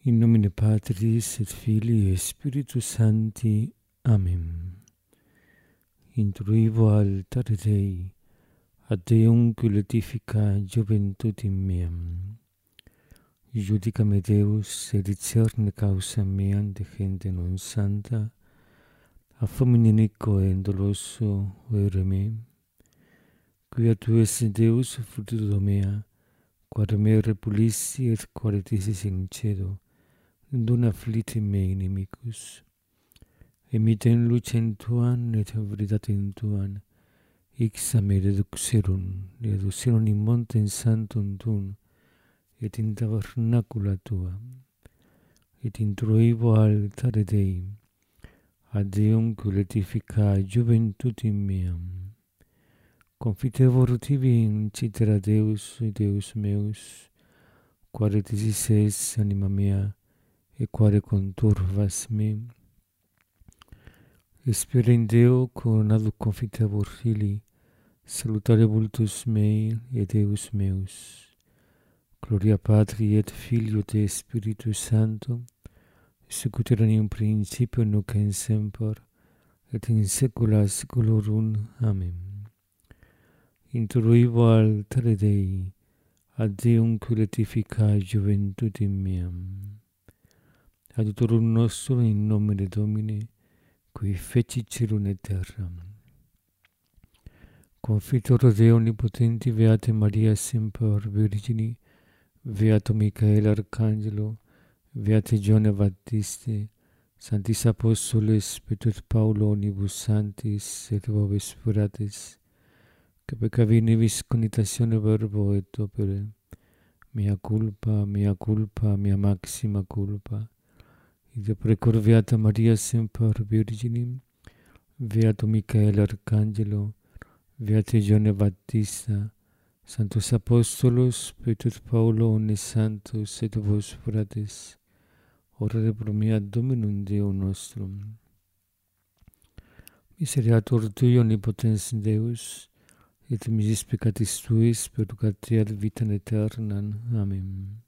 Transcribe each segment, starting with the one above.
In nomine Patris et Filii et Spiritus Sancti. Amen. Intruivo altare Dei, ad Deum cultifica juventutem meam. Judica me Deus, et discerne causa meam de gente non santa, a fomine iniquo et doloso vere me. Quia tu esse Deus fructudo mea, quod me repulissi et qualitis in cedo, dona afflitti me inimicus. Emiten lucem tuam et veritatem tuam, ixa me reduxeron in montem santum tuum, et in tabernacula tua, et introivo altare Dei, ad Deum cultifica juventutem meam. Confitevor tibi incitera Deus, Deus meus, quare tisis es anima mea, et quare conturvas me. Spera in Deo coronado confitevor Filii, salutare vultus mei et Deus meus. Gloria Patri et Filio et Spiritus Sancto, sic ut erat in principio nunc et semper, et in saecula saeculorum. Amen. Introivo altare Dei, ad Deum cultifica juventutem meam. Adiutorum nostrum in nomine Domini, qui feci celum et terram. Confitor Dei omnipotenti, Beate Maria semper Virgini, Beato Michael Arcangelo, Beate Gione Baptiste, Sanctis Apostoles, Petrus Paulo, omnibus sanctis, et vobis fratres, que peccavi nibis conitatione verbo et opere, mea culpa, mea maxima culpa. Id precor Beata Maria semper Virginim, Beato Michael Arcangelo, Beate Gione Baptista, Sanctus Apostolos, Petrus Paulo, omnes santos et vos fratres, orare pro mea Dominum Deum nostrum. Misereatur Tui omnipotens Deus, et misis peccatis Tuis purgati ad vitam aeternam. Amen.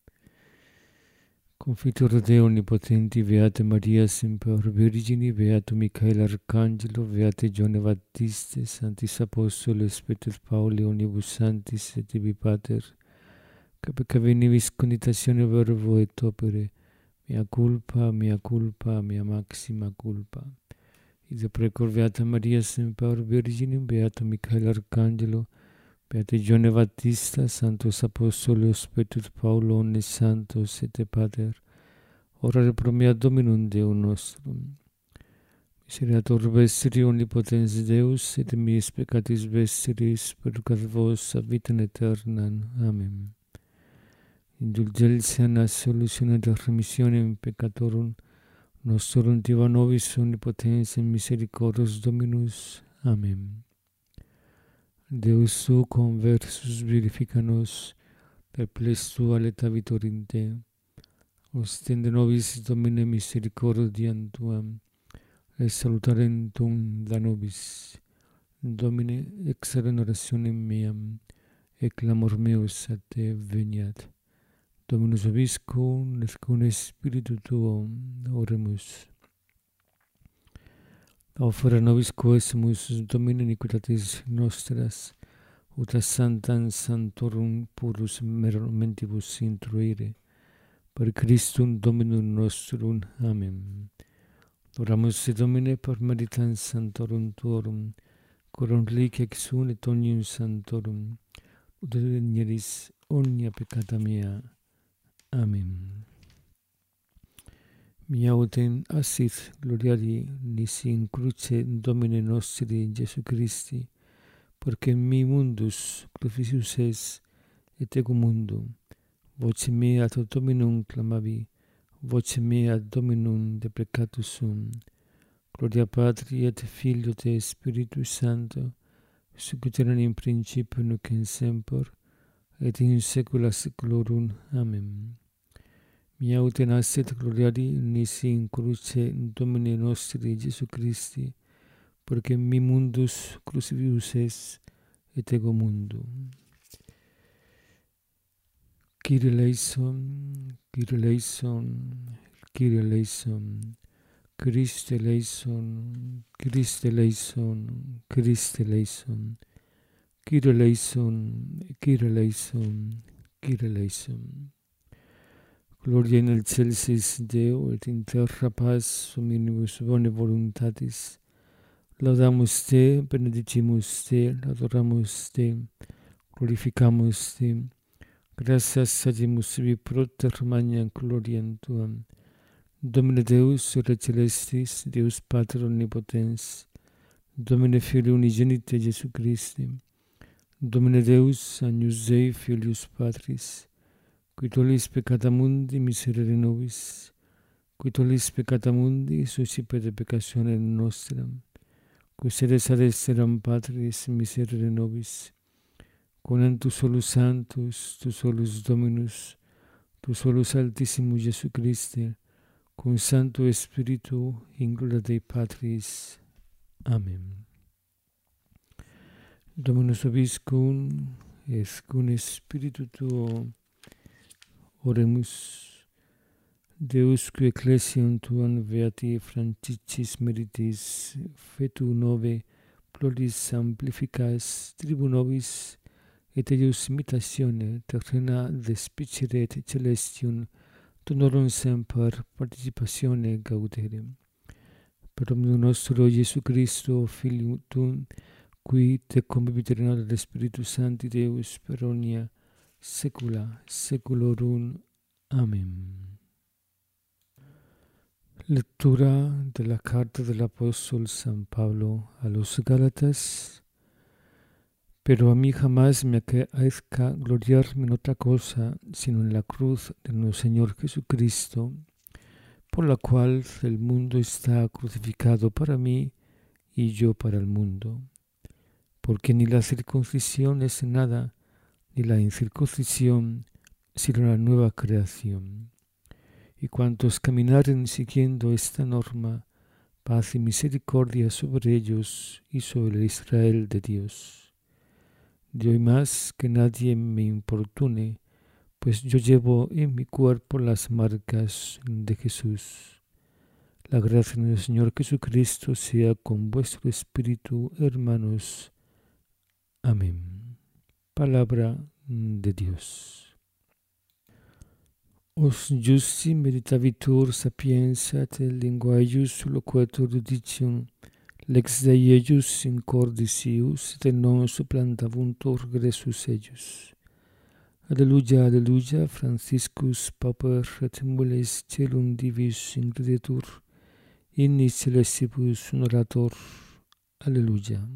Confitor Dei omnipotenti, Beate Maria semper Virgini, Beato Michael Arcangelo, Beate Gione Baptiste, Sanctis Apostoles, Petrus Paulo, omnibus sanctis et tibi Pater, que peccavi nibis conitatione verbo et opere, mea culpa, mea maxima culpa. Id precor Beata Maria semper Virginim, Beato Michael Arcangelo, Beate Gione Baptista, Sanctos Apostolos, Petrus Paulo, omnes santos et Pater, orare pro mea Dominum Deum nostrum. Misereatur vestri omnipotens Deus, et miis peccatis vestris purgat vos ad vitam aeternam. Amen. Indulgentia absolutione et remissionem peccatorum nostrum tiva nobis omnipotens misericordios Dominus. Amen. Deus tu conversus vivifica nos, perplex tua leta vitorinte, ostende nobis Domine misericordiam tuam, et salutarem tuum da nobis. Domine, exercere orationem meam, et clamor meus a te veniat. Dominus vobiscum, et cum spiritu tuo, oremus. Offera nobis coesimus, Domine, iniquitatis nostras, ut a santam sanctorum purus mentibus intruire, per Christum Dominum nostrum. Amen. Oramus se Domine per meritam sanctorum tuorum, coram reliquia exum et omnium sanctorum, ut renieris omnia peccata mea. Amen. Mia autem assit gloriari nisi in cruce Domine nostri Jesu Christi, porque mi mundus crucifisus es, et ego mundum. Voce mea ad Dominum clamavi, voce mea ad Dominum deprecatus sum. Gloria Patri et Filio et Spiritus Sancto, sic ut erat in principio nunc et semper, et in saecula saeculorum. Amen. Mia autem asset gloriari nisi in cruce Domine nostri Jesu Christi, porque mi mundus crucifisus es, et ego mundum. Kyrie eleison, Kyrie eleison, Kyrie eleison, Christe eleison, Christe eleison, Christe eleison, Kyrie eleison, Kyrie eleison, Kyrie eleison. Gloria in excelsis Deo et in terra paz hominibus bone voluntatis. Laudamus te, benedicimus te, adoramus te, glorificamus te. Gratias agimus sibi pro ter magna gloriam tuam. Domine Deus, Ore celestis, Deus Pater omnipotens, Domine Filii unigenite Iesu Christi, Domine Deus, Agnus Dei, Filius Patris, qui tollis peccata mundi, miserere nobis, qui tollis peccata mundi, suscipete peccatione nostra, qui sedes ad esteram Patris, miserere nobis, con tu solus Sanctus, tu solus Dominus, tu solus Altissimus Iesu Christe, cum Sancto Spiritu, in gloria Dei Patris. Amen. Dominus vobiscum, et cum Spiritu tuo, oremus. Deus, qui ecclesiam tuam beati Franciscis meritis, fetu nove, ploris amplificas, tribu nobis, et eius imitatione terrena despicere et celestium, honorum semper participatione gaudere. Per omnium nostro Iesu Christo, Filium tuum, qui te convivit in ad Spiritus Sancti Deus per omnia saecula saeculorum. Amen. Lectura de la carta del apóstol San Pablo a los Gálatas. Pero a mí jamás me acaezca gloriarme en otra cosa, sino en la cruz de nuestro Señor Jesucristo, por la cual el mundo está crucificado para mí y yo para el mundo. Porque ni la circuncisión es nada, ni la incircuncisión, sino la nueva creación. Y cuantos caminaren siguiendo esta norma, paz y misericordia sobre ellos y sobre el Israel de Dios. De hoy más que nadie me importune, pues yo llevo en mi cuerpo las marcas de Jesús. La gracia de nuestro Señor Jesucristo sea con vuestro espíritu, hermanos. Amén. Palabra de Dios. Os justi meditavitur sapienza et linguaeius loquatur judicium, lex Dei eius in cordis ius, et non supplantavantur gressus eius. Alleluia, alleluia, Franciscus Pauper et mules celum divis incredetur, in celestibus honorator. Alleluia.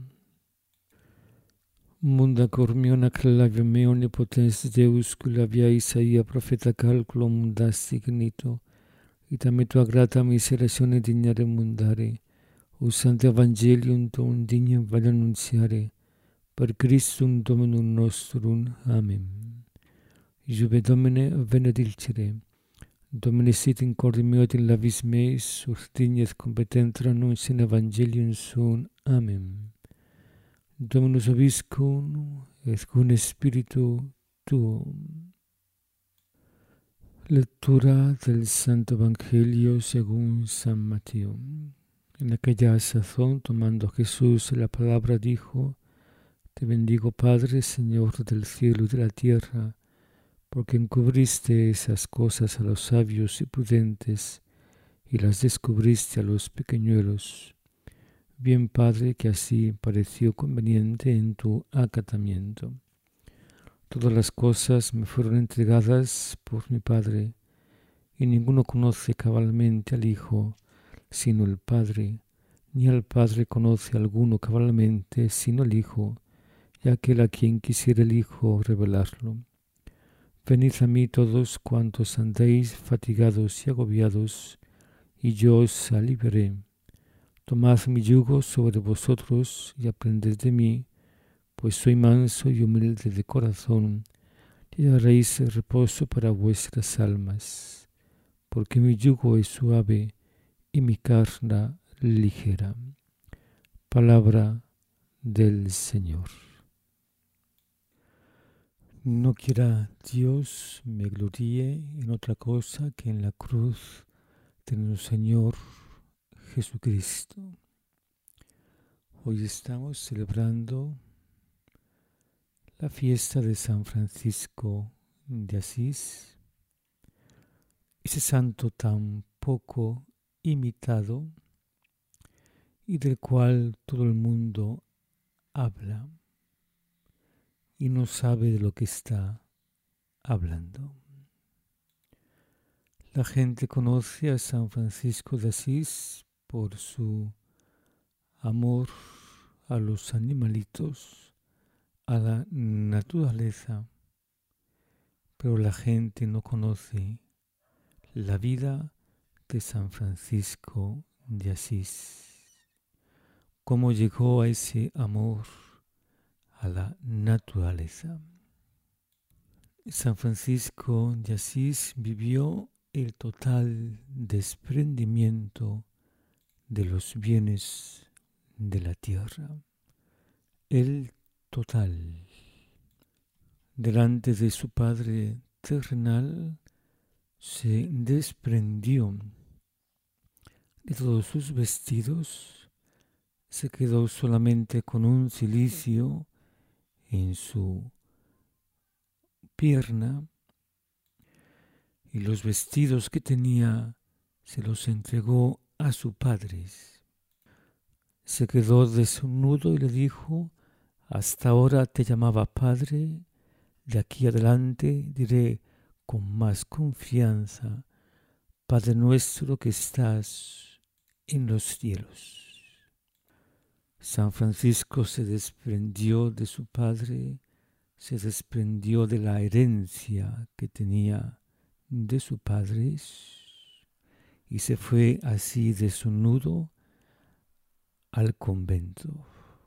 Munda cor meo naclavium meo omnipotens Deus, cui via Isaia profeta calculo mundasti ignito, et a me tua grata miseratione dignare mundare, o Sancte Evangelium tuum dignam vale annunziare, per Christum Dominum nostrum. Amen. Iube Domine benedicere, Domine sit in corde meo et in labis meis, ut digne et competentra annuntiam Evangelium suum. Amen. Dominus vobiscum, et cum Spiritu tuo. Lectura del Santo Evangelio según San Mateo. En aquella sazón, tomando Jesús la palabra, dijo: Te bendigo, Padre, Señor del cielo y de la tierra, porque encubriste esas cosas a los sabios y prudentes, y las descubriste a los pequeñuelos. Bien, Padre, que así pareció conveniente en tu acatamiento. Todas las cosas me fueron entregadas por mi Padre, y ninguno conoce cabalmente al Hijo, sino el Padre, ni al Padre conoce alguno cabalmente, sino el Hijo, y aquel a quien quisiera el Hijo revelarlo. Venid a mí todos cuantos andéis fatigados y agobiados, y yo os aliviaré. Tomad mi yugo sobre vosotros y aprended de mí, pues soy manso y humilde de corazón, y hallaréis reposo para vuestras almas, porque mi yugo es suave y mi carga ligera. Palabra del Señor. No quiera Dios me gloríe en otra cosa que en la cruz de nuestro Señor Jesucristo. Hoy estamos celebrando la fiesta de San Francisco de Asís, ese santo tan poco imitado y del cual todo el mundo habla y no sabe de lo que está hablando. La gente conoce a San Francisco de Asís por su amor a los animalitos, a la naturaleza, pero la gente no conoce la vida de San Francisco de Asís. Cómo llegó a ese amor a la naturaleza. San Francisco de Asís vivió el total desprendimiento de los bienes de la tierra. El total. Delante de su Padre terrenal se desprendió de todos sus vestidos, se quedó solamente con un cilicio en su pierna y los vestidos que tenía se los entregó a su Padre. Se quedó desnudo y le dijo: hasta ahora te llamaba Padre, de aquí adelante diré con más confianza: Padre nuestro que estás en los cielos. San Francisco se desprendió de su padre, se desprendió de la herencia que tenía de su padre y se fue así desnudo al convento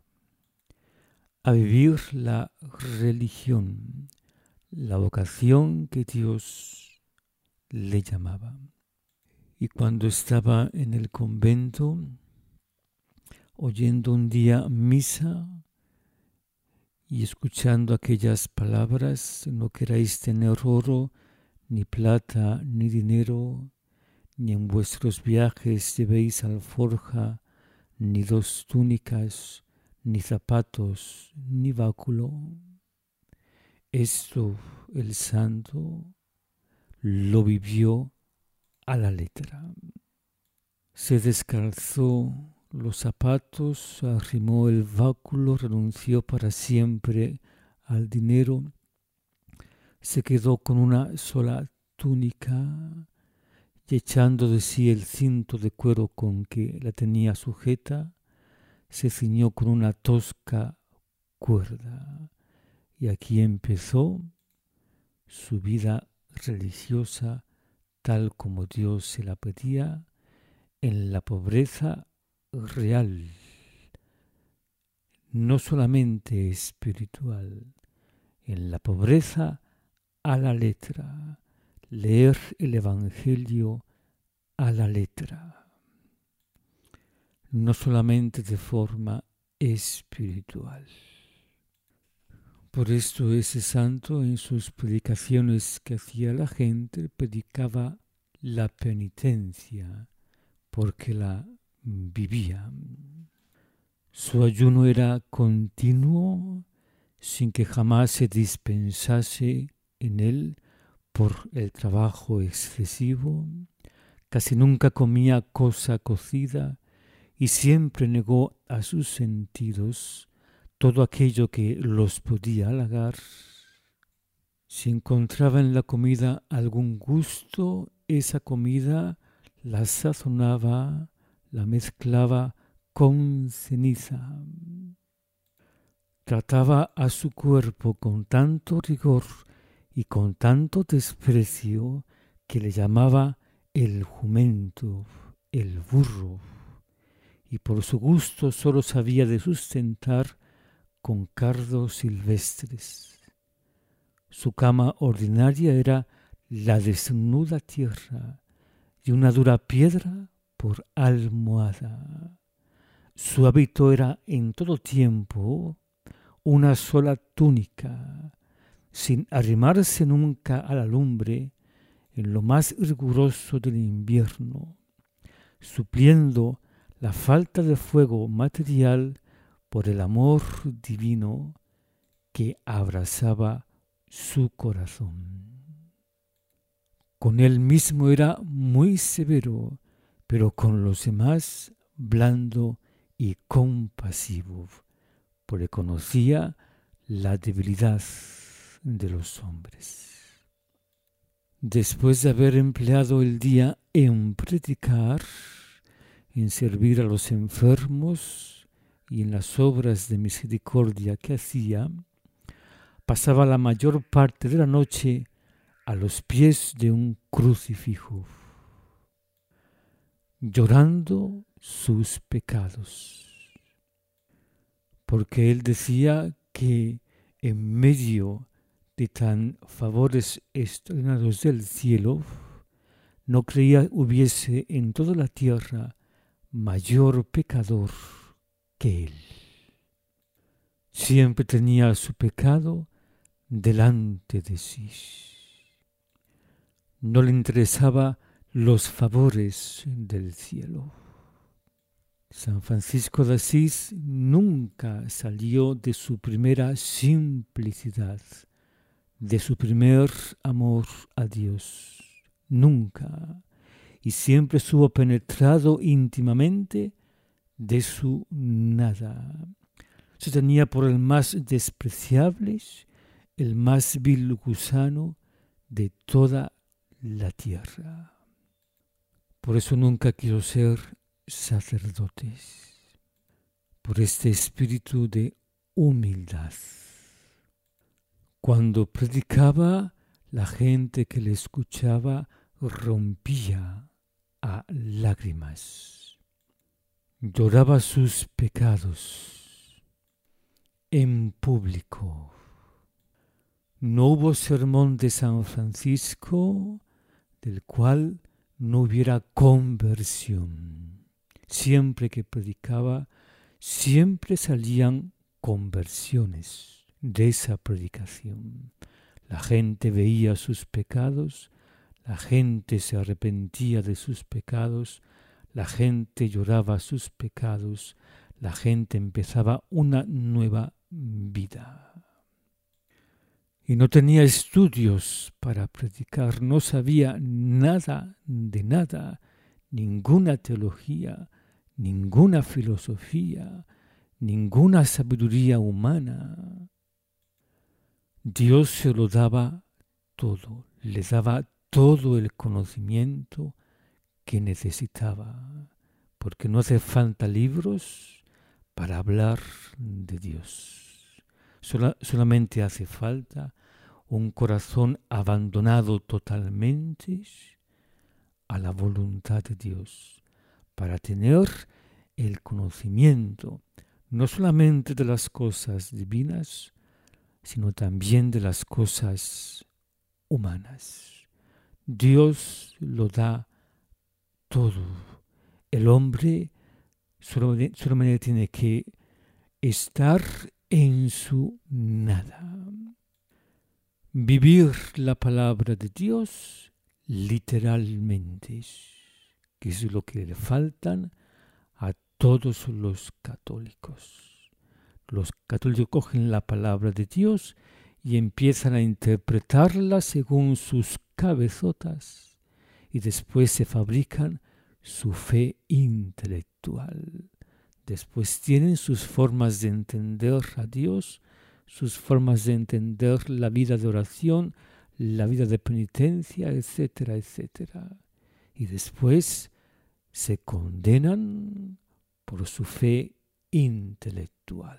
a vivir la religión, la vocación que Dios le llamaba. Y cuando estaba en el convento, oyendo un día misa y escuchando aquellas palabras: no queráis tener oro, ni plata, ni dinero, ni en vuestros viajes llevéis alforja, ni 2 túnicas, ni zapatos, ni báculo. Esto el santo lo vivió a la letra. Se descalzó los zapatos, arrimó el báculo, renunció para siempre al dinero, se quedó con una sola túnica y echando de sí el cinto de cuero con que la tenía sujeta, se ciñó con una tosca cuerda. Y aquí empezó su vida religiosa tal como Dios se la pedía, en la pobreza real, no solamente espiritual, en la pobreza a la letra, leer el Evangelio a la letra, no solamente de forma espiritual. Por esto ese santo en sus predicaciones que hacía a la gente predicaba la penitencia, porque la vivía. Su ayuno era continuo, sin que jamás se dispensase en él por el trabajo excesivo. Casi nunca comía cosa cocida y siempre negó a sus sentidos todo aquello que los podía halagar. Si encontraba en la comida algún gusto, esa comida la sazonaba, la mezclaba con ceniza. Trataba a su cuerpo con tanto rigor y con tanto desprecio que le llamaba el jumento, el burro, y por su gusto solo sabía de sustentar con cardos silvestres. Su cama ordinaria era la desnuda tierra y una dura piedra por almohada. Su hábito era en todo tiempo una sola túnica, sin arrimarse nunca a la lumbre en lo más riguroso del invierno, supliendo la falta de fuego material por el amor divino que abrazaba su corazón. Con él mismo era muy severo, pero con los demás blando y compasivo, porque conocía la debilidad de los hombres. Después de haber empleado el día en predicar, en servir a los enfermos y en las obras de misericordia que hacía, pasaba la mayor parte de la noche a los pies de un crucifijo, llorando sus pecados, porque él decía que en medio de tan favores extraordinarios del cielo, no creía hubiese en toda la tierra mayor pecador que él. Siempre tenía su pecado delante de sí. No le interesaba los favores del cielo. San Francisco de Asís nunca salió de su primera simplicidad, de su primer amor a Dios. Nunca. Y siempre estuvo penetrado íntimamente de su nada. Se tenía por el más despreciable, el más vil gusano de toda la tierra. Por eso nunca quiso ser sacerdote, por este espíritu de humildad. Cuando predicaba, la gente que le escuchaba rompía a lágrimas. Lloraba sus pecados en público. No hubo sermón de San Francisco del cual no hubiera conversión. Siempre que predicaba, siempre salían conversiones de esa predicación. La gente veía sus pecados, la gente se arrepentía de sus pecados, la gente lloraba sus pecados, la gente empezaba una nueva vida. Y no tenía estudios para predicar, no sabía nada de nada, ninguna teología, ninguna filosofía, ninguna sabiduría humana. Dios se lo daba todo, le daba todo el conocimiento que necesitaba, porque no hace falta libros para hablar de Dios. Solamente hace falta un corazón abandonado totalmente a la voluntad de Dios para tener el conocimiento no solamente de las cosas divinas, sino también de las cosas humanas. Dios lo da todo. El hombre solamente tiene que estar en su nada. Vivir la palabra de Dios literalmente, que es lo que le faltan a todos los católicos. Los católicos cogen la palabra de Dios y empiezan a interpretarla según sus cabezotas y después se fabrican su fe intelectual. Después tienen sus formas de entender a Dios, sus formas de entender la vida de oración, la vida de penitencia, etcétera, etcétera. Y después se condenan por su fe intelectual.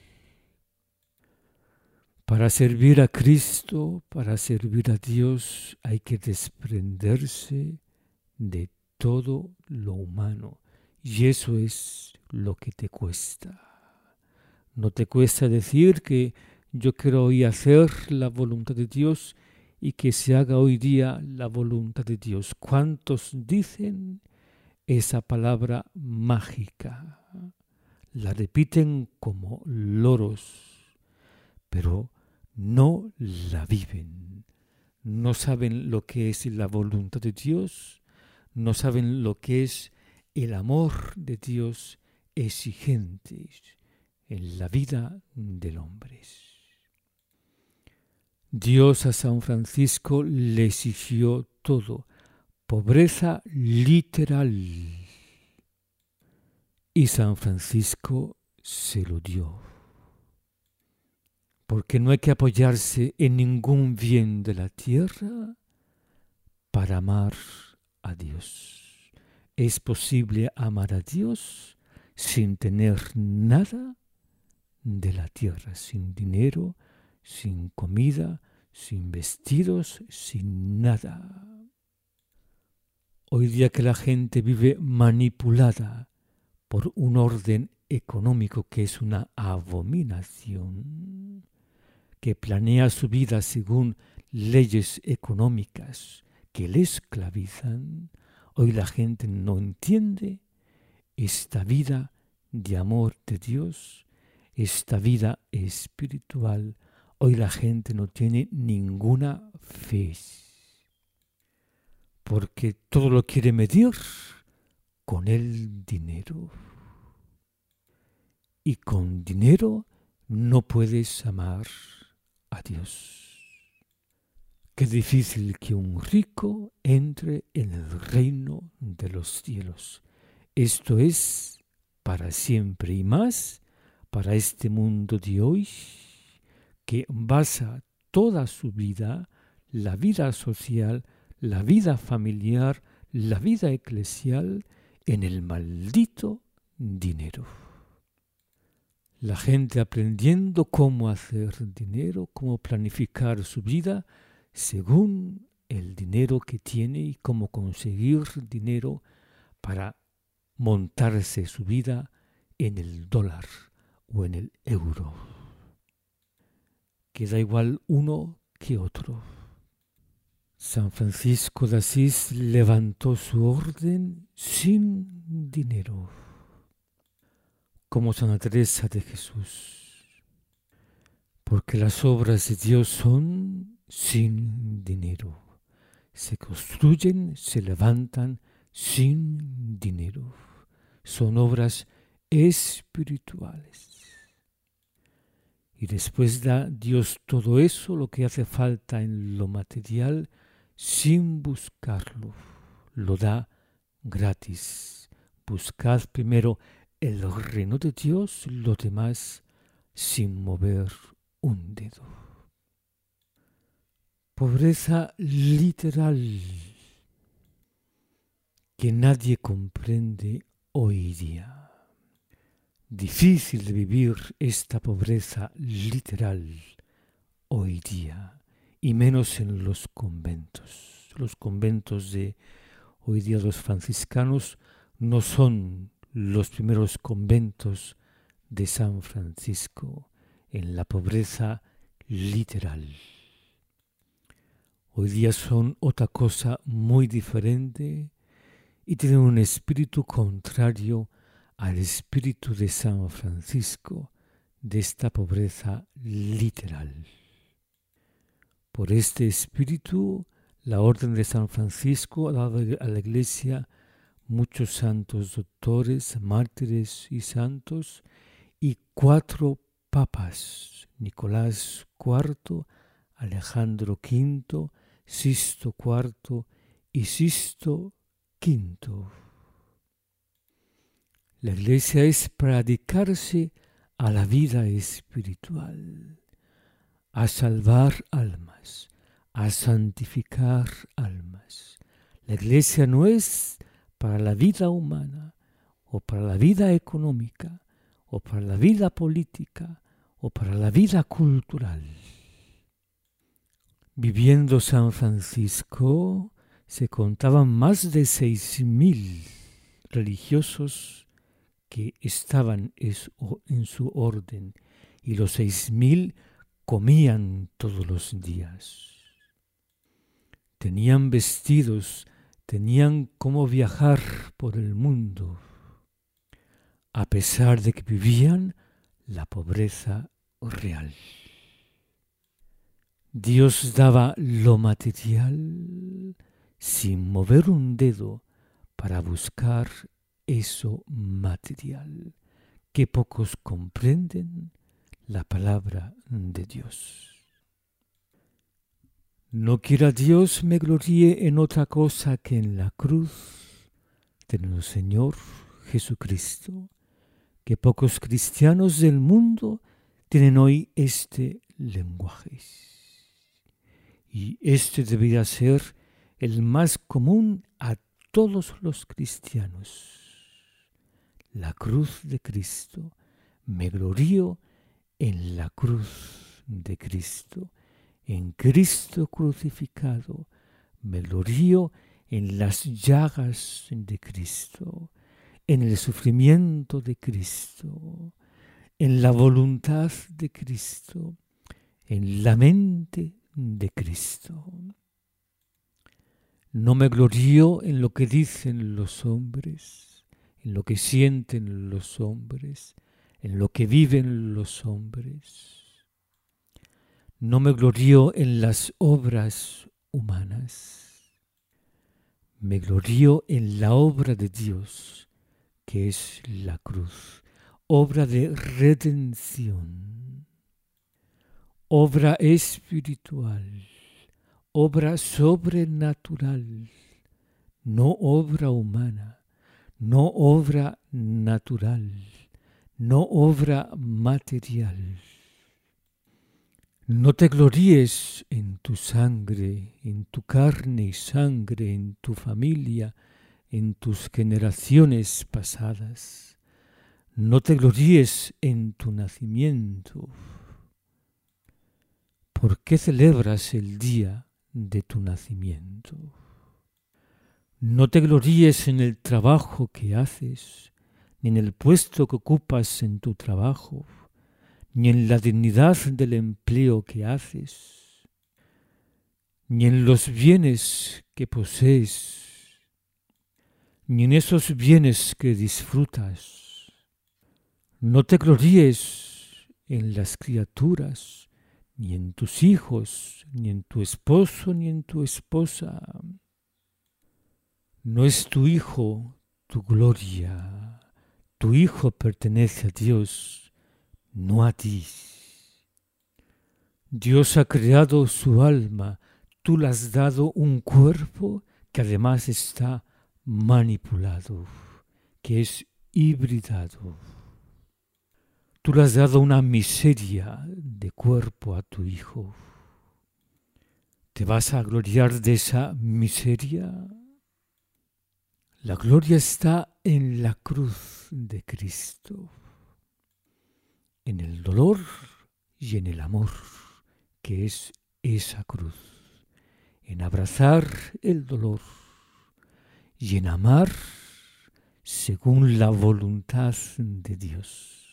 Para servir a Cristo, para servir a Dios, hay que desprenderse de todo lo humano. Y eso es lo que te cuesta. No te cuesta decir que yo quiero hoy hacer la voluntad de Dios y que se haga hoy día la voluntad de Dios. ¿Cuántos dicen esa palabra mágica? La repiten como loros, pero no la viven. No saben lo que es la voluntad de Dios, no saben lo que es el amor de Dios exigente en la vida del hombre. Dios a San Francisco le exigió todo, pobreza literal, y San Francisco se lo dio. Porque no hay que apoyarse en ningún bien de la tierra para amar a Dios. Es posible amar a Dios sin tener nada de la tierra, sin dinero, sin comida, sin vestidos, sin nada. Hoy día que la gente vive manipulada por un orden económico que es una abominación, que planea su vida según leyes económicas que le esclavizan, hoy la gente no entiende esta vida de amor de Dios, esta vida espiritual. Hoy la gente no tiene ninguna fe, porque todo lo quiere medir con el dinero. Y con dinero no puedes amar a Dios. Qué difícil que un rico entre en el reino de los cielos. Esto es para siempre y más para este mundo de hoy que basa toda su vida, la vida social, la vida familiar, la vida eclesial en el maldito dinero. La gente aprendiendo cómo hacer dinero, cómo planificar su vida según el dinero que tiene y cómo conseguir dinero para montarse su vida en el dólar o en el euro. Que da igual uno que otro. San Francisco de Asís levantó su orden sin dinero, como Santa Teresa de Jesús, porque las obras de Dios son sin dinero. Se construyen, se levantan sin dinero. Son obras espirituales. Y después da Dios todo eso, lo que hace falta en lo material, sin buscarlo. Lo da gratis. Buscad primero el reino de Dios, lo demás sin mover un dedo. Pobreza literal que nadie comprende hoy día. Difícil de vivir esta pobreza literal hoy día, y menos en los conventos. Los conventos de hoy día, los franciscanos, no son los primeros conventos de San Francisco en la pobreza literal. Hoy día son otra cosa muy diferente y tienen un espíritu contrario al espíritu de San Francisco, de esta pobreza literal. Por este espíritu, la Orden de San Francisco ha dado a la Iglesia muchos santos doctores, mártires y santos, y 4 papas: Nicolás IV, Alejandro V, Sisto IV y Sisto V. La Iglesia es para dedicarse a la vida espiritual, a salvar almas, a santificar almas. La Iglesia no es para la vida humana, o para la vida económica, o para la vida política, o para la vida cultural. Viviendo San Francisco, se contaban más de 6.000 religiosos que estaban en su orden, y los 6.000 comían todos los días. Tenían vestidos, tenían cómo viajar por el mundo, a pesar de que vivían la pobreza real. Dios daba lo material sin mover un dedo para buscar eso material, que pocos comprenden la palabra de Dios. No quiera Dios me gloríe en otra cosa que en la cruz de nuestro Señor Jesucristo, que pocos cristianos del mundo tienen hoy este lenguaje. Y este debería ser el más común a todos los cristianos. La cruz de Cristo. Me glorío en la cruz de Cristo. En Cristo crucificado. Me glorío en las llagas de Cristo. En el sufrimiento de Cristo. En la voluntad de Cristo. En la mente de Cristo. No me glorío en lo que dicen los hombres, en lo que sienten los hombres, en lo que viven los hombres. No me glorío en las obras humanas. Me glorío en la obra de Dios, que es la cruz, obra de redención, obra espiritual, obra sobrenatural, no obra humana, no obra natural, no obra material. No te gloríes en tu sangre, en tu carne y sangre, en tu familia, en tus generaciones pasadas. No te gloríes en tu nacimiento. ¿Por qué celebras el día de tu nacimiento? No te gloríes en el trabajo que haces, ni en el puesto que ocupas en tu trabajo, ni en la dignidad del empleo que haces, ni en los bienes que posees, ni en esos bienes que disfrutas. No te gloríes en las criaturas, ni en tus hijos, ni en tu esposo, ni en tu esposa. No es tu hijo tu gloria. Tu hijo pertenece a Dios, no a ti. Dios ha creado su alma. Tú le has dado un cuerpo que además está manipulado, que es hibridado. Tú le has dado una miseria de cuerpo a tu hijo. ¿Te vas a gloriar de esa miseria? La gloria está en la cruz de Cristo, en el dolor y en el amor, que es esa cruz, en abrazar el dolor y en amar según la voluntad de Dios.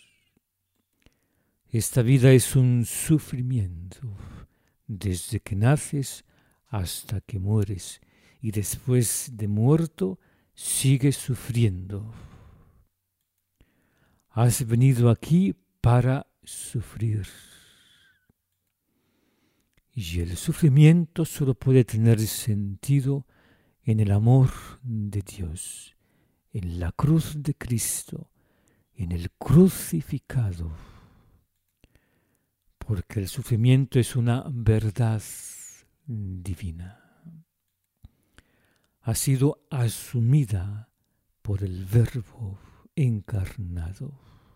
Esta vida es un sufrimiento desde que naces hasta que mueres y después de muerto sigues sufriendo. Has venido aquí para sufrir. Y el sufrimiento solo puede tener sentido en el amor de Dios, en la cruz de Cristo, en el crucificado. Porque el sufrimiento es una verdad divina. Ha sido asumida por el Verbo encarnado.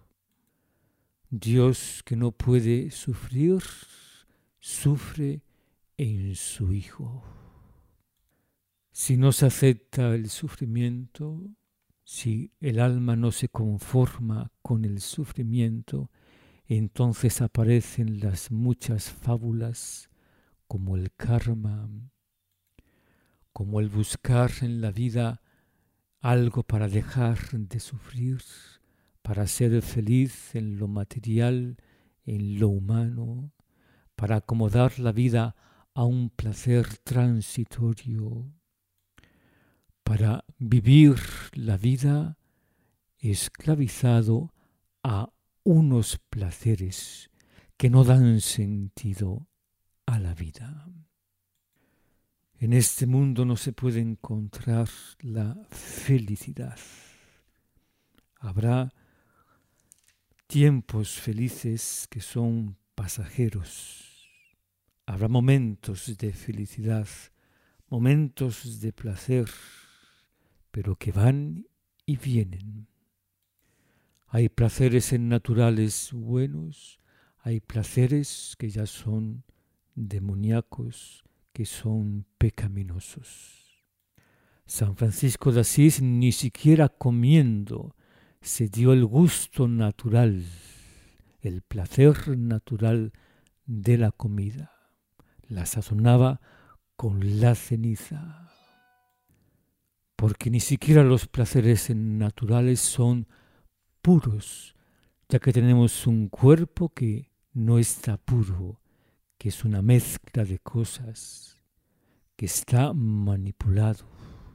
Dios, que no puede sufrir, sufre en su Hijo. Si no se acepta el sufrimiento, si el alma no se conforma con el sufrimiento, entonces aparecen las muchas fábulas como el karma, como el buscar en la vida algo para dejar de sufrir, para ser feliz en lo material, en lo humano, para acomodar la vida a un placer transitorio, para vivir la vida esclavizado a unos placeres que no dan sentido a la vida. En este mundo no se puede encontrar la felicidad. Habrá tiempos felices que son pasajeros. Habrá momentos de felicidad, momentos de placer, pero que van y vienen. Hay placeres naturales buenos, hay placeres que ya son demoníacos, que son pecaminosos. San Francisco de Asís ni siquiera comiendo se dio el gusto natural, el placer natural de la comida. La sazonaba con la ceniza. Porque ni siquiera los placeres naturales son puros, ya que tenemos un cuerpo que no está puro, que es una mezcla de cosas, que está manipulado.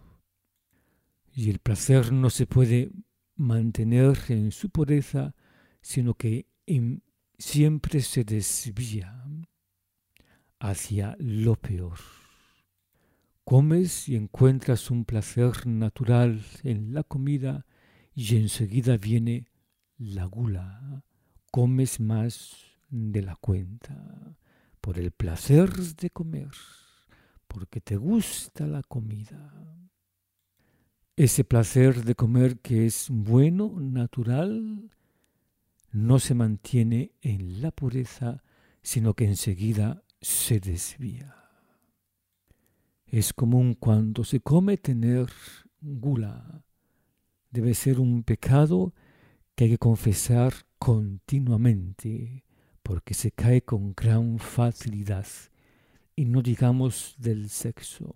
Y el placer no se puede mantener en su pureza, sino que siempre se desvía hacia lo peor. Comes y encuentras un placer natural en la comida y enseguida viene la gula. Comes más de la cuenta por el placer de comer, porque te gusta la comida. Ese placer de comer que es bueno, natural, no se mantiene en la pureza, sino que enseguida se desvía. Es común cuando se come tener gula. Debe ser un pecado que hay que confesar continuamente, porque se cae con gran facilidad. Y no digamos del sexo.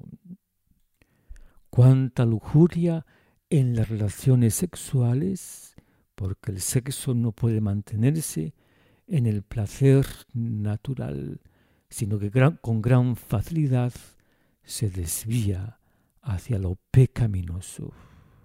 Cuánta lujuria en las relaciones sexuales, porque el sexo no puede mantenerse en el placer natural, sino que con gran facilidad se desvía hacia lo pecaminoso.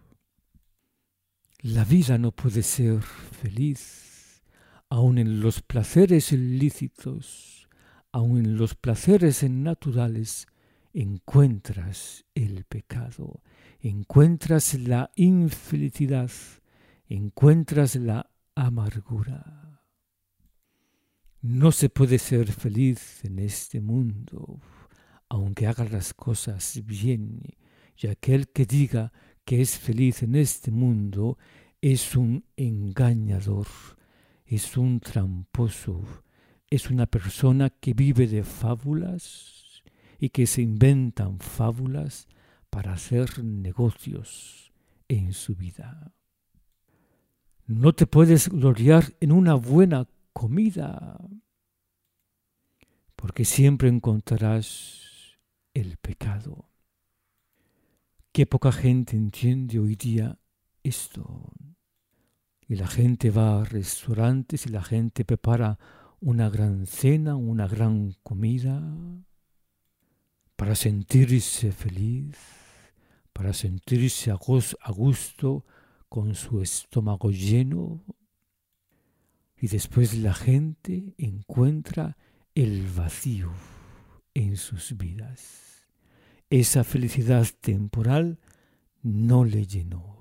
La vida no puede ser feliz, aun en los placeres ilícitos, aun en los placeres naturales, encuentras el pecado, encuentras la infelicidad, encuentras la amargura. No se puede ser feliz en este mundo, aunque haga las cosas bien, y aquel que diga que es feliz en este mundo es un engañador, es un tramposo, es una persona que vive de fábulas y que se inventan fábulas para hacer negocios en su vida. No te puedes gloriar en una buena comida, porque siempre encontrarás el pecado. Qué poca gente entiende hoy día esto. Y la gente va a restaurantes y la gente prepara una gran cena, una gran comida para sentirse feliz, para sentirse a gusto con su estómago lleno. Y después la gente encuentra el vacío en sus vidas. Esa felicidad temporal no le llenó.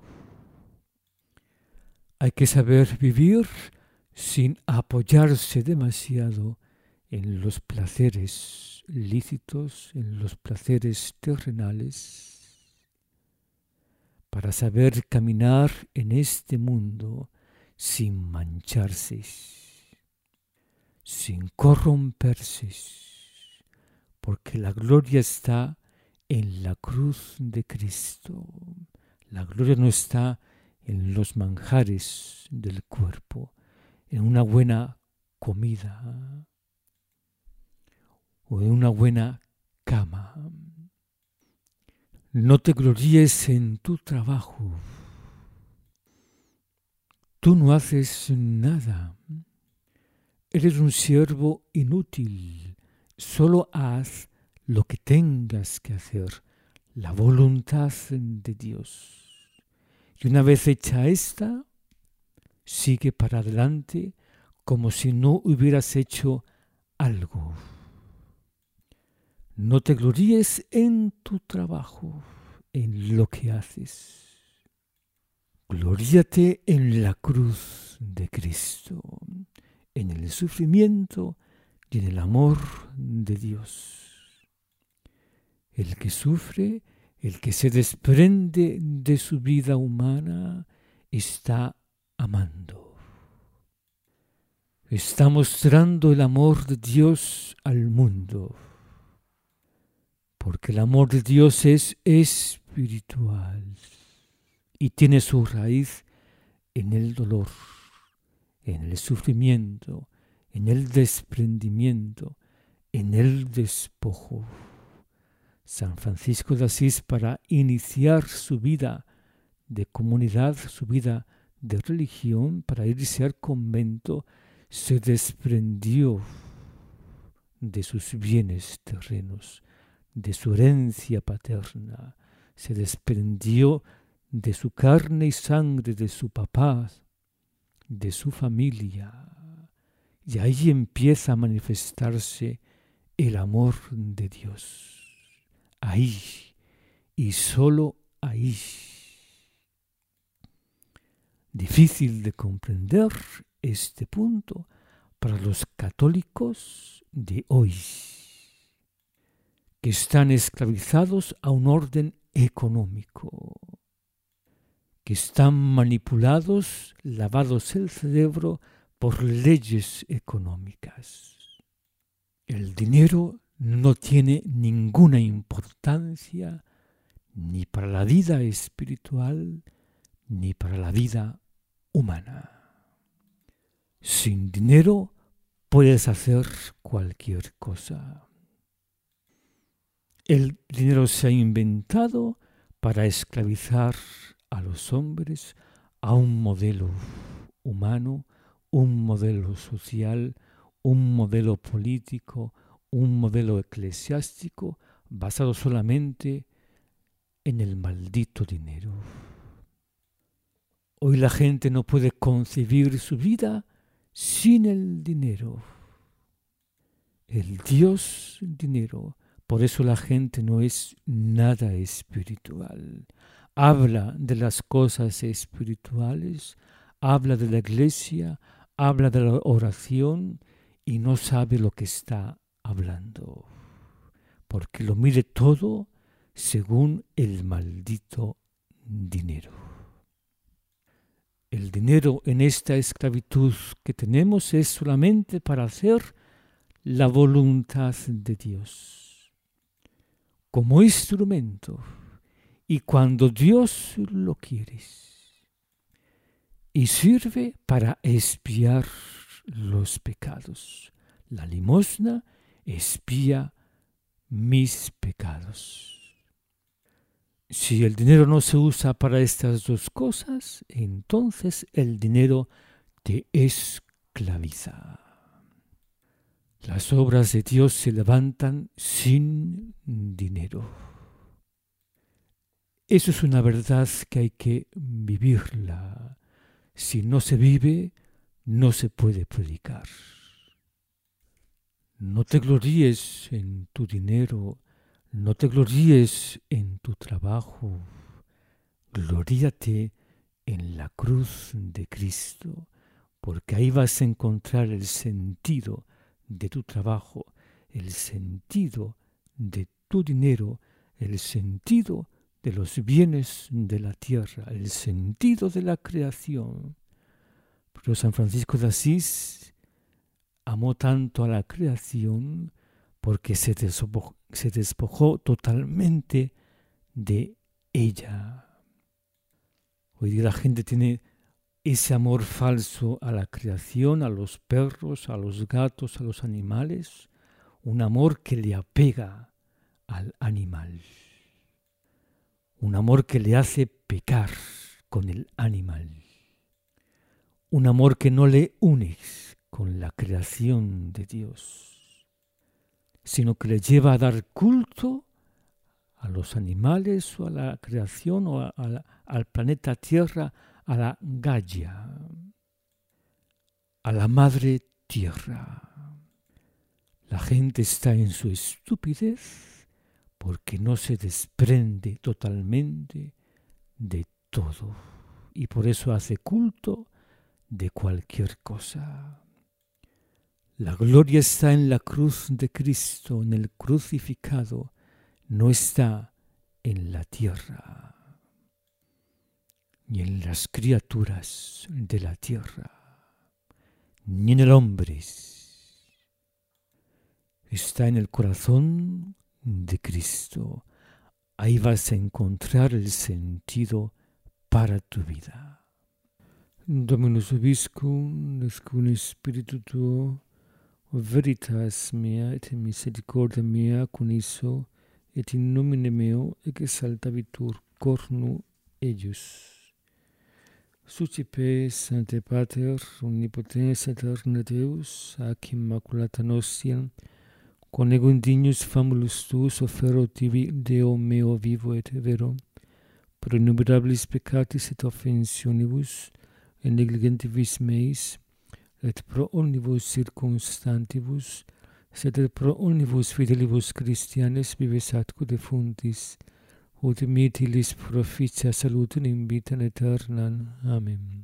Hay que saber vivir sin apoyarse demasiado en los placeres lícitos, en los placeres terrenales, para saber caminar en este mundo sin mancharse, sin corromperse, porque la gloria está en la cruz de Cristo. La gloria no está en los manjares del cuerpo, en una buena comida o en una buena cama. No te gloríes en tu trabajo. Tú no haces nada. Eres un siervo inútil. Solo haz lo que tengas que hacer, la voluntad de Dios. Y una vez hecha esta, sigue para adelante como si no hubieras hecho algo. No te gloríes en tu trabajo, en lo que haces. Gloríate en la cruz de Cristo, en el sufrimiento y en el amor de Dios. El que sufre, el que se desprende de su vida humana, está amando. Está mostrando el amor de Dios al mundo, porque el amor de Dios es espiritual y tiene su raíz en el dolor, en el sufrimiento, en el desprendimiento, en el despojo. San Francisco de Asís, para iniciar su vida de comunidad, su vida de religión, para irse al convento, se desprendió de sus bienes terrenos, de su herencia paterna, se desprendió de su carne y sangre, de su papá, de su familia. Y ahí empieza a manifestarse el amor de Dios. Ahí, y solo ahí. Difícil de comprender este punto para los católicos de hoy, que están esclavizados a un orden económico, que están manipulados, lavados el cerebro por leyes económicas. El dinero no tiene ninguna importancia ni para la vida espiritual ni para la vida humana. Sin dinero puedes hacer cualquier cosa. El dinero se ha inventado para esclavizar a los hombres a un modelo humano, un modelo social, un modelo político, un modelo eclesiástico basado solamente en el maldito dinero. Hoy la gente no puede concebir su vida sin el dinero. El Dios dinero. Por eso la gente no es nada espiritual. Habla de las cosas espirituales, habla de la iglesia, habla de la oración y no sabe lo que está hablando. Porque lo mide todo según el maldito dinero. El dinero en esta esclavitud que tenemos es solamente para hacer la voluntad de Dios, como instrumento, y cuando Dios lo quiere. Y sirve para expiar los pecados. La limosna expía mis pecados. Si el dinero no se usa para estas dos cosas, entonces el dinero te esclaviza. Las obras de Dios se levantan sin dinero. Eso es una verdad que hay que vivirla. Si no se vive, no se puede predicar. No te gloríes en tu dinero, no te gloríes en tu trabajo, gloríate en la cruz de Cristo, porque ahí vas a encontrar el sentido de tu trabajo, el sentido de tu dinero, el sentido de los bienes de la tierra, el sentido de la creación. Pero San Francisco de Asís amó tanto a la creación porque se despojó totalmente de ella. Hoy día la gente tiene ese amor falso a la creación, a los perros, a los gatos, a los animales, un amor que le apega al animal, un amor que le hace pecar con el animal, un amor que no le une con la creación de Dios, sino que le lleva a dar culto a los animales o a la creación o al planeta Tierra, a la Gaia, a la Madre Tierra. La gente está en su estupidez porque no se desprende totalmente de todo y por eso hace culto de cualquier cosa. La gloria está en la cruz de Cristo, en el crucificado, no está en la tierra ni en las criaturas de la tierra, ni en el hombre. Está en el corazón de Cristo. Ahí vas a encontrar el sentido para tu vida. Dominus vobiscum, nescun spiritu tuo, veritas mea et misericordia mea cuniso, et in nomine meo exaltabitur cornu eius. Sucipe, Sancte Pater, omnipotens aeterne Deus, ac immaculata nostiam, con ego indignus famulus tuus offero tibi, Deo meo vivo et vero, pro innumerabilis peccatis et offensionibus, et negligentibus meis, et pro omnibus circumstantibus, sed et pro omnibus fidelibus Christianes vives atque defuntis, ut mitilis proficia salutem in vitam aeternam. Amen.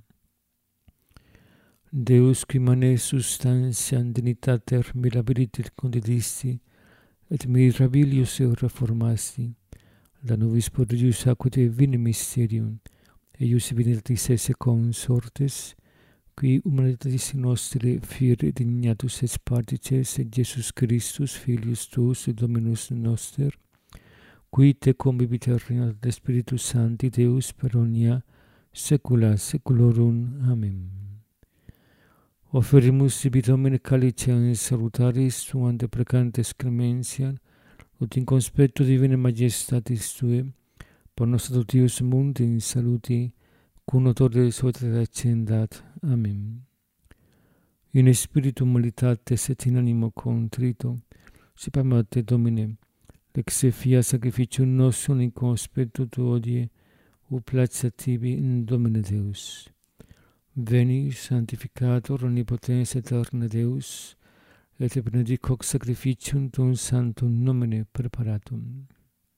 Deus qui manes substantiam dignitater mirabiliter condidisti, et mirabilius reformasti, da nobis prodigius acuite vini mysterium, eius divinitatis esse consortes, qui humanitatis nostri fire dignatus et partices, et Jesus Christus, Filius tuus, et Dominus noster, qui te convivit regnat Spiritus Sancti Deus per omnia saecula saeculorum. Amen. Offerimus sibi Domine calicem salutaris tuam deprecantes clementiam, ut in conspectu divinae majestatis Tuae, per nos adoptivus mundi in saluti, cum notore soter accendat. Amen. In spiritu humilitatis et in animo contrito, supplicamus te Domine, lex fia sacrificium nostrum in conspectu Tuo odie, ut placet tibi in Domine Deus. Veni, sanctificator omnipotens aeterne Deus, et benedic hoc sacrificium Tuum sanctum nomine preparatum.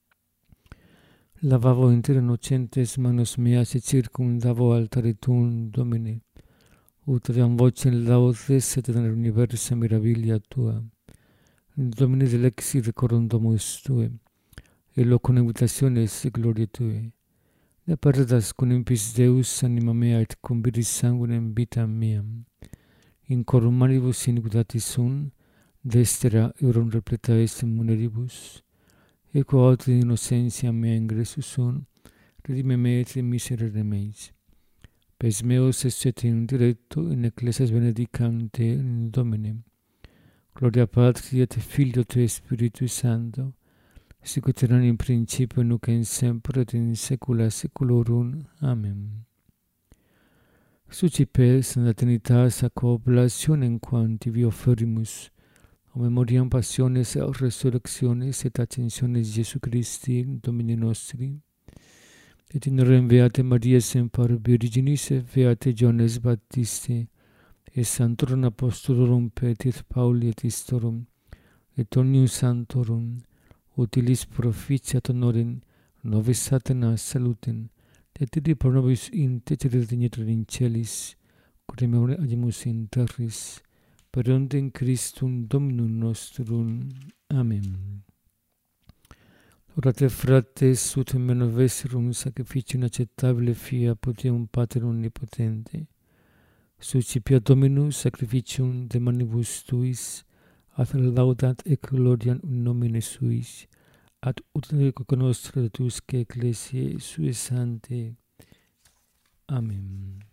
Lavavo inter innocentes manos meas et circumdavo altare Tuum, Domine, ut aveam vocem laudes et in universa mirabilia Tua. Domine delexi decorum domus Tuae, et locum habitationes gloriae Tuae. Ne perdas cum impis Deus anima mea et cum viris sanguinem vitam meam. In corum manibus iniquitatis sunt, destera eurum repleta est in muneribus, equo aut in innocentia mea ingressus sunt, redime me et miserere meis. Pes meos est in directo in ecclesias benedicam te in Domine. Gloria Patri et Filio et Spiritus Sancto, sic ut erat in principio nunc et semper et in saecula saeculorum. Amen. Sucipe, Sancta Trinitas, ac oblationem quam tibi offerimus, o memoriam passiones et resurrectiones et ascensiones Iesu Christi, Domini nostri, et in rem beate Maria semper Virginis et beate Johannes Baptiste, et sanctorum apostolorum Petri et Pauli et Istorum, et omnium sanctorum, utilis proficiat honorem nobis Satana salutem, et id pro nobis intercedere dignitur in celis, quod agimus in terris, per ontem Christum Dominum nostrum. Amen. Orate frates, ut meno veserum sacrificium acceptabile fia potium Pater omnipotente, suscipia Dominus sacrificium de manibus Tuis, ad laudat et gloriam in nomine suis, ad ut nostre tusque ecclesiae sue sante. Amen.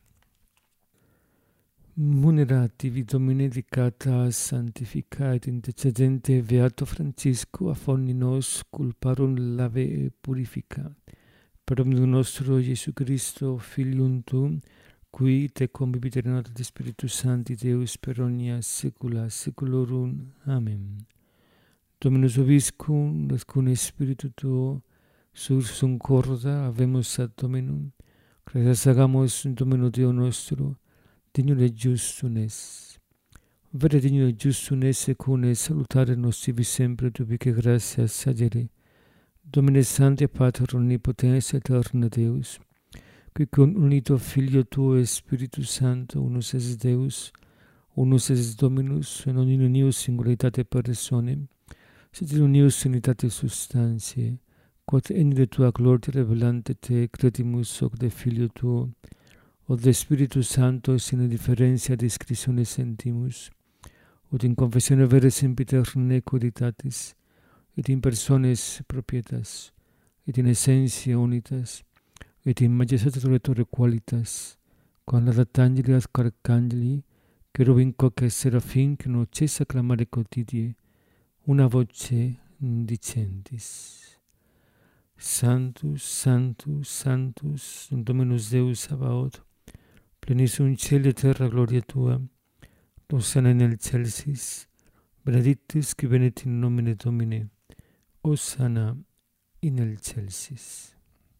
Munerat tibi Domine dicata sanctifica et intercedente Beato Francisco a forni nos culparum lave e purifica. Per omnium nostro Iesu Christo, Filium Tuum, qui te convivit regnat Spiritus Sancti Deus per omnia saecula saeculorum. Amen. Dominus vobiscum, et cum Spiritu Tuo, sursum corda habemus ad Dominum, gratias agamus Domino Deo nostro, dignum et justum est. vere digno giusto esse cune salutare nos sivi sempre tubi che gratia sagere. Domine Sancte Pater Omnipotens Aeterna Deus, qui con unito Filio Tuo e Spiritus Sancto, unus es Deus, unus es Dominus, non in unius singularitate personae, sed in unius unitate substantiae, quod in Tua gloria revelante Te credimus hoc de Filio Tuo, od de Spiritus Sancto sine differentia discretione sentimus, od in confessione vere sempiter nequiditatis, et in persones propietas, et in essentia unitas, et in majestatis Rettore qualitas, con ad angeli ad arcangeli, cherubim coque serafim, che non cessa clamare quotidie, una voce dicentis. Sanctus, Sanctus, Sanctus, Dominus Deus Sabaoth, plenis in cielo et terra gloria Tua, Hosanna in excelsis, benedictus qui venit in nomine Domini, Hosanna in excelsis.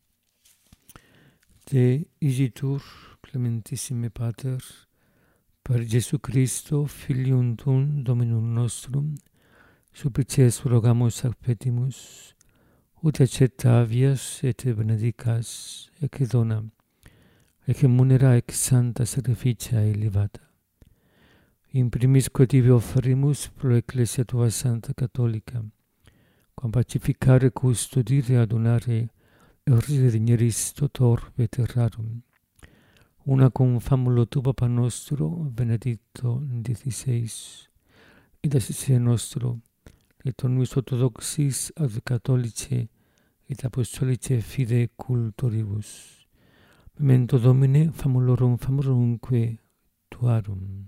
Te igitur, clementissime Pater, per Jesu Christo, Filium Tuum, Dominum nostrum, supplices rogamus ac petimus, ut accettavias et benedicas, ec dona, ec munera ec santa sacrificia elevata. In primis quotivi offerimus pro Ecclesia Tua Santa Catholica, quam pacificare, custodire, adunare, redigneris totor veterarum, una cum famulo Tu Papa nostro, Benedicto XVI, et assistente nostro, et omnis orthodoxis ad catholice et apostolice fide cultoribus. Memento Domine, famulorum famulorumque Tuarum.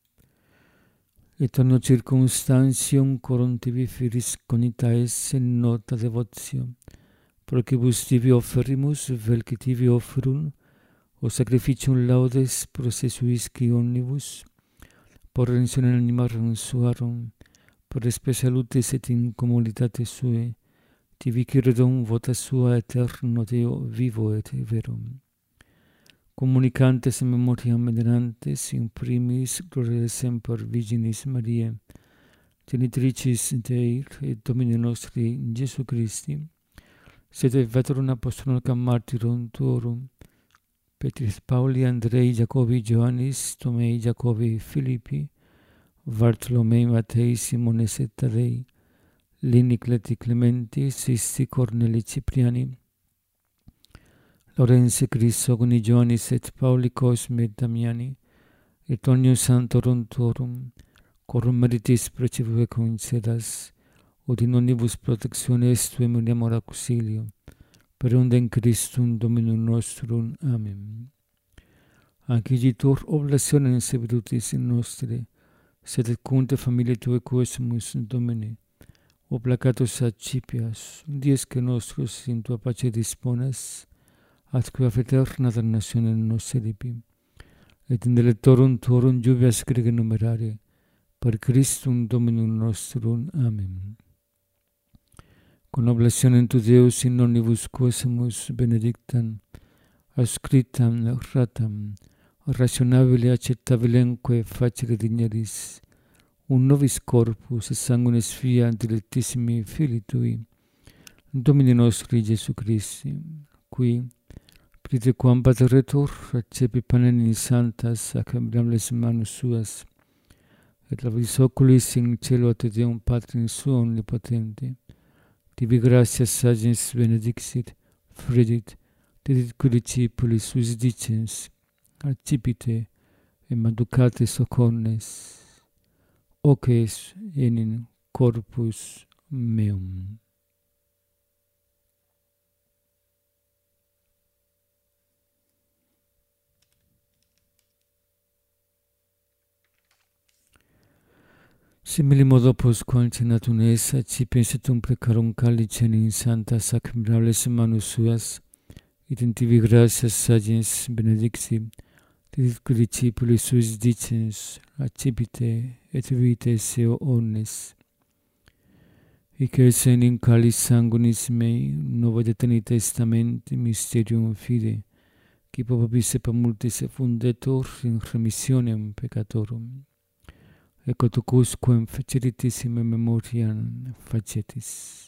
Et omnio circumstantium corum Tibi firis conitaes in nota devotio, procibus Tibi offerimus, vel que Tibi offerum, o sacrificium laudes processuisci omnibus, por rensione animarum suarum, por espe salutis et incomoditate sue, Tibi credum vota sua eterno Deo vivo et verum. Comunicantes in memoriam venerantes, in primis gloria semper Virginis Mariae, genitricis Dei et Domini nostri Jesu Christi, sed veterum apostolorum martyrum tuorum, Petris Pauli, Andrei, Jacobi, Ioannis, Tomei, Jacobi, Filippi, Bartolomei, Matei, Simones et Tadei, Lini, Cleti, Clementi, Sisti, Corneli, Cipriani, Lorenzi, Crisogoni, Ioannis et Pauli, Cosme et Damiani, et omnium sanctorum tuorum, corum meritis precibue concedas, ut in omnibus protectiones Tuae moniamur auxilio, per undem Christum Dominum nostrum. Amen. Anciditur oblationem servitutis nostre, sed et cunte familiae Tuae quesumus Domine, obligatus accipias, dies que nostros in Tua pace disponas, atque eterna damnationem nos eripi, et in delectorum Tuorum lluvias grege numerare, per Christum Dominum nostrum. Amen. Con oblationem Tu Deus in omnibus quesumus benedictam, ascriptam, ratam, rationabile accettabilemque facere digneris, un nobis corpus et sanguinis fia dilectissimi Filii Tui, Domini nostri Jesu Christi, qui, prite quam pateretur, accepi panem in sanctas ac admirabiles manus suas, et lavis oculis in cielo te Deum Patrim suum omnipotente, Tibi gratias sagens benedixit, fredit, dedit cui discipulis suis dicens, accipite et manducate socornes, hoc es enim corpus meum. Simili modo postquam cenatum es, accipiens et precarum calicem in sanctas ac admirabiles manus suas, et in Tibi gratias sagens benedixit, dedit cui discipulis suis dicens, accipite et vite seo omnes. Hic es in calis sanguinis mei, novo et eterni testamenti, mysterium fide, qui popis et multis effundetur in remissionem peccatorum. et quocusquam feceritis in memoriam facetis.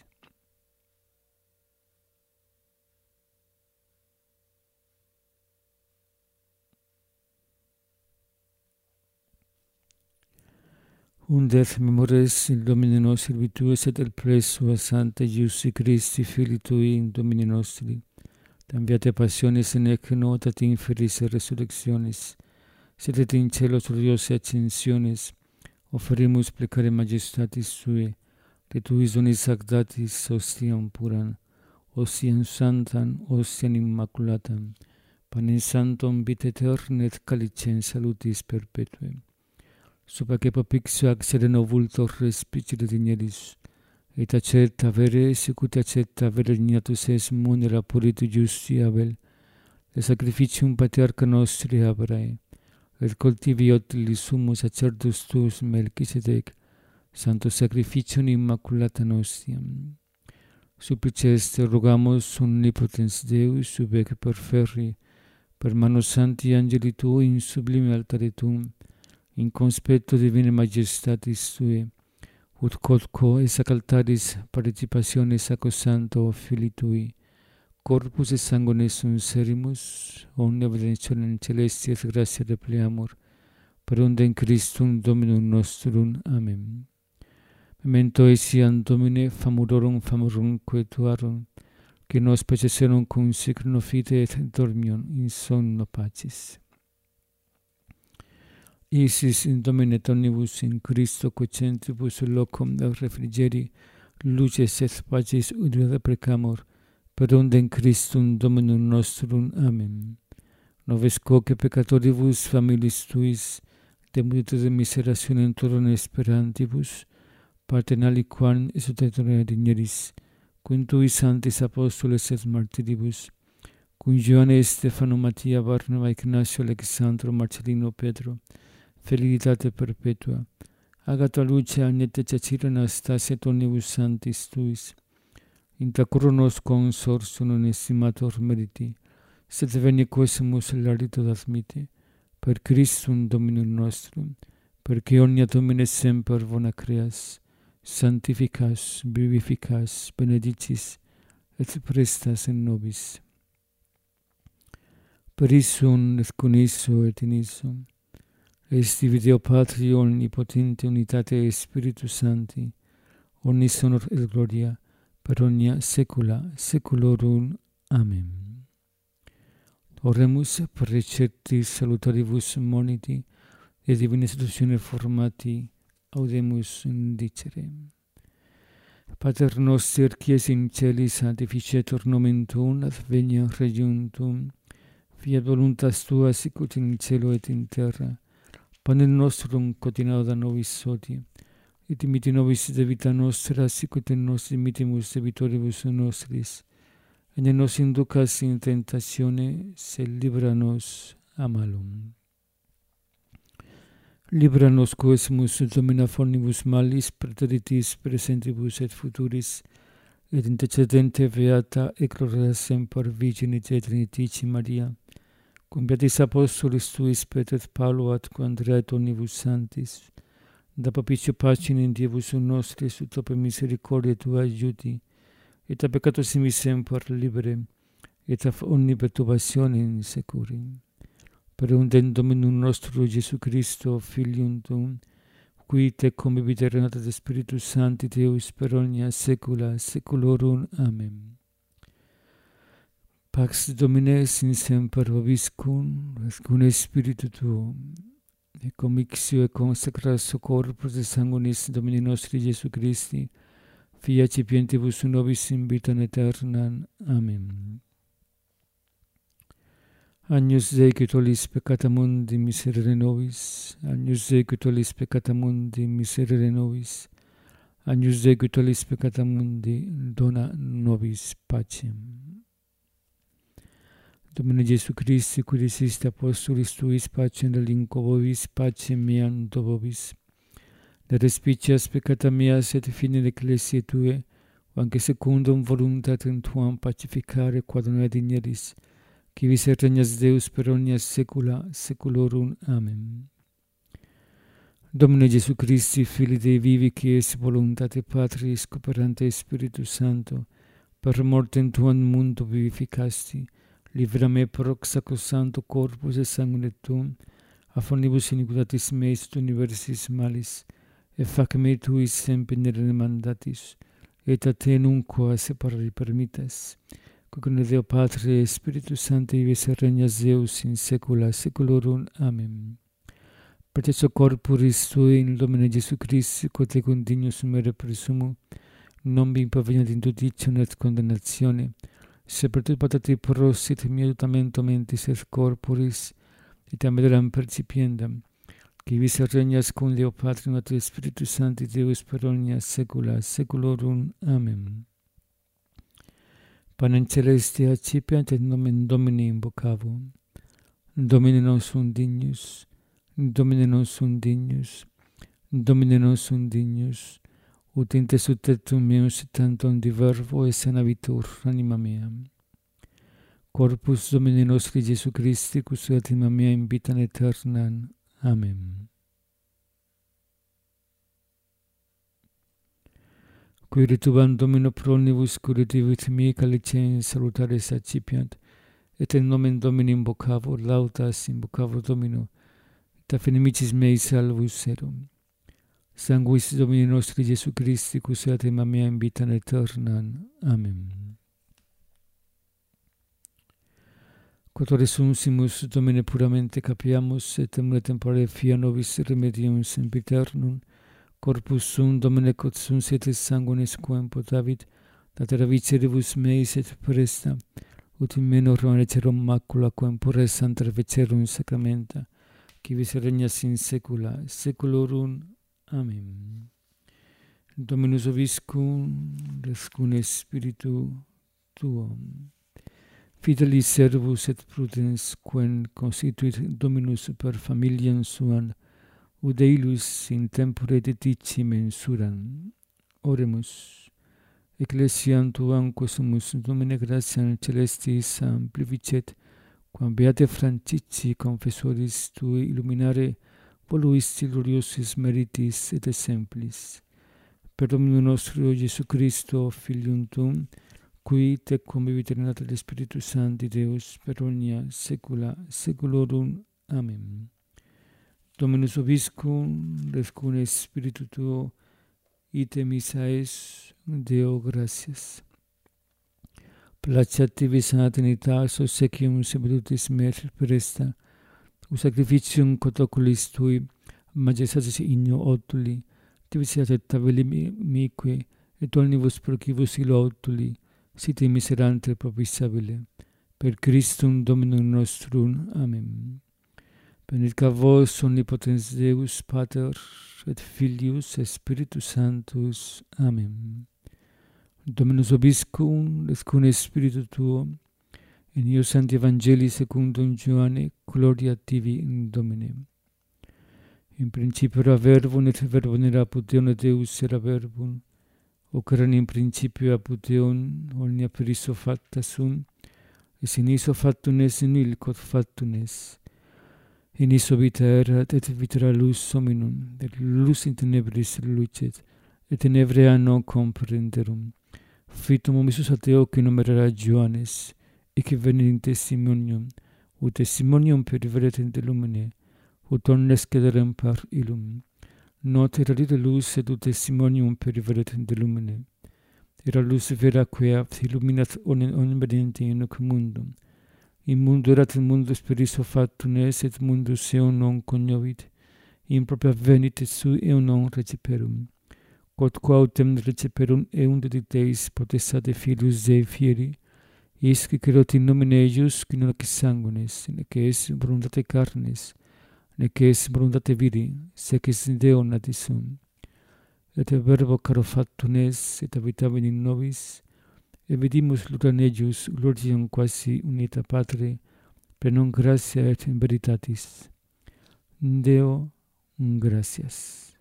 Undet memores il Domine nostri virtues et el presso a Sancta Iussi Christi, Filii Tui, in Domine nostri, tanviate passiones in ec notat inferis et resurrectionis, sed et in cielo gloriose ascensiones, offerimus plecare majestatis Sui, que Tuis donis agdatis ostiam puran, ostiam santam, ostiam immaculatam, panem sanctum vitae aeterna et calicem salutis perpetuem. Supaque propixio ac sereno vultor respicere digneris, et accepta vere sicut accepta vere dignatus es munera puritu justi Abel, le sacrificium patriarca nostri Abrae, et cultiviot li summus sacerdus tuus Melchisedec, santo sacrificium immaculata nostiam. Supplices te rogamus omnipotens Deus, sub ec perferri, per mano Sancti Angeli Tui in sublime altare tuum, in conspecto divine majestatis Tui, ut quodquo esac altaris participationes sacro Sancto Filii Tui, corpus et sanguinem serimus, omnia benedictionem celesti et gratia repleamur, per undem Christum Dominum nostrum. Amen. Memento etiam Domine famurorum quetuarum, que nos peceserum cum secno fide et dormium in somno pacis. Isis in Domine tonibus in Christo cocentribus locum refrigeri, luces et pacis udere precamur, per undem Christum Dominum nostrum. Amen. Noves quoque peccatoribus familis Tuis, de multitude miserationem turum esperantibus, partem aliquam exultationem digneris, cum Tui sanctis apostoles et martiribus, cum Ioanne, Stefano, Mattia, Barnaba, Ignacio, Alexandro, Marcellino, Pedro, felicitate perpetua, Agata, Lucia, Agnete, Cecile, Anastasia, et omnibus sanctis Tuis, intra coronos consortium non estimator meriti, sed veni quesumus larito admite, per Christum Dominum nostrum, perque omnia Domine semper bona creas, sanctificas, vivificas, benedicis, et prestas in nobis. Per issum et con isso et in issum, esti Deo Patri omnipotente unitate Spiritus Sancti, omnis honor et gloria, per omnia saecula saeculorum. Amen. Oremus per receptis salutaribus moniti, et divina institutione formati, audemus dicere. Pater noster, qui es in celis, sanctificetur nomen tuum, adveniat regnum tuum, fiat voluntas tua sicut in cielo et in terra. Panem nostrum quotidianum da nobis hodie, et dimitti nobis debita nostra, sicut nos dimittimus debitoribus nostris, et ne nos inducas in tentatione, sed libera nos a malum. Libera nos quesumus Domine fornibus malis, praeteritis presentibus et futuris, et intercedente beata et gloriosa semper Virgine Trinitate Maria, cum beatis apostolis Tuis Petro et Paulo, atque Andrea et omnibus sanctis, da propicio pacem Dievus nostris, ut per misericordia Tua aiuti, et a peccatus in semper libere, et a omni perturbationem securi. Per undem Dominum nostro Gesù Christo, Filium Tuum, qui te convivit renata de Spiritus Sancti Deus per omnia saecula saeculorum. Amen. Pax Domine sin semper vobiscum, et cum Spiritu Tuo, et commixio et consecratio corpus et sanguinis Domini nostri Gesù Christi, fiat cipientibus nobis in vitam aeternam. Amen. Agnus Dei qui tollis peccata mundi, miserere nobis. Agnus Dei qui tollis peccata mundi, miserere nobis. Agnus Dei qui tollis peccata mundi, dona nobis pacem. Domine Gesù Christi, qui diciste apostolis Tuis, pacem relinquo vobis, pacem meam do vobis. Ne respicias peccata meas et fine ecclesiae Tue, anche secundum voluntatem Tuam pacificare quod non digneris, qui vis et regnas Deus per omnia saecula saeculorum. Amen. Domine Gesù Christi, Fili Dei vivi, qui es voluntate Patris, cooperante Spiritus Santo, per mortem tuam mundo vivificasti, libera me prox sacrosancto corpus et sanguine tuum, a fonibus iniquitatis meis et universis malis, et fac me tuis semper mandatis, et a te nunquam separare permittas, quoque Deo Patre Spiritus Sancti vives et regnas Deus in saecula saeculorum. Amen. Perteso corporis tui in Domine Gesù Christi, quod te condignus mere presumo, non vi impaveniat in tudicium et condemnatione, se per tu patati prosit mia tutamento mentis et corporis, et amedoram percipiendam, qui vis regnas cum Deo Patri et Spiritus Sancti Deus per omnia saecula saeculorum. Amen. Panem celeste accipiat et nomen Domini invocavo. Domine non sum dignus, Domine non sum dignus, Domine non sum dignus, ut in te subtectum meum tantum di verbo et sanavitur anima mea. Corpus Domini nostri Gesù Christi, custodiat anima mea in vitam aeternam. Amen. Qui ritubam Domino pro omnibus curativit mihi calicem salutaris accipiat, et in nomen Domini invocavo, laudas invocavo Domino, et a finimicis mei salvus erum. Sanguis Domini nostri Gesù Christi, custodiat anima mea in vitam aeternam. Amen. Quod resuncimus Domine puramente capiamus, et temere temporale fia nobis remedium sempiternum, corpus sum Domine quod sum et sanguinis quem potavit, datera viceribus meis et presta, ut in meno remanecerum macula quem pures interfecerum sacramenta, qui vis regnas in saecula saeculorum. Amen. Dominus vobiscum, rescune Spiritu tuum. Fidelis servus et prudens, quem constituit Dominus per familiam suam, ut eilus in tempore dedici mensuram. Oremus. Ecclesiam tuam quesumus Domine gratiam celestis amplificet, quam beate Francisci confessoris tui illuminare voluisti gloriosis meritis et exemplis. Per Dominum nostro Gesù Christo, Filium tuum, qui te convivit in natura Spiritus Sancti Deus per omnia saecula saeculorum. Amen. Dominus vobiscum, rescune Spiritu tuo, ite missa es, Deo gratias. Placeat tibi Santa Trinitas, obsequium salutis mer presta, ut sacrificium quod oculis tui, majestatis igno otuli, tibi siat et tabeli mique, et omnibus procibus illo otuli, site miserante propisabile. Per Christum Dominum nostrum. Amen. Benedicat vos omnipotens Deus, Pater, et Filius, et Spiritus Sanctus. Amen. Dominus vobiscum, rescune Spiritu tuo, in io Sancti Evangelii secundum Ioanne, gloria tibi in Domine. In principio era verbum, et verbum era apud Deum, et Deus era verbum, hoc erat in principio apud Deum, omnia per issue facta sunt, et in issue factum est nihil quod factum est. In issue vita erat, et vita era lux hominum, et lux in tenebris lucet, et tenebrae non comprenderum. Fitum homisus ad Deo qui nomen era Ioannes, et venit in testimonium, ut testimonium periveret in de lumine, ut omnes cederem per illum. Not era lite lux, et ut testimonium periveret in de lumine. Era lux vera quia illuminat omnipotentia in hoc mundum. In mundo erat in mundus per issue factum est, et mundus eum non cognovit. In propria venit, et sui eum non receperum. Quod quautem receperum eum dedicteis potestate Filius Dei fieri, isque creot in nomine eius, qui non ex sanguinis, nec es voluntate carnis, nec es voluntate viri, sec is Deo natis sum. Et verbo caro factum est, et habitabit in nobis, et vidimus luram eius gloriam quasi unita Patre, per non gratia et in veritatis. Deo gratias.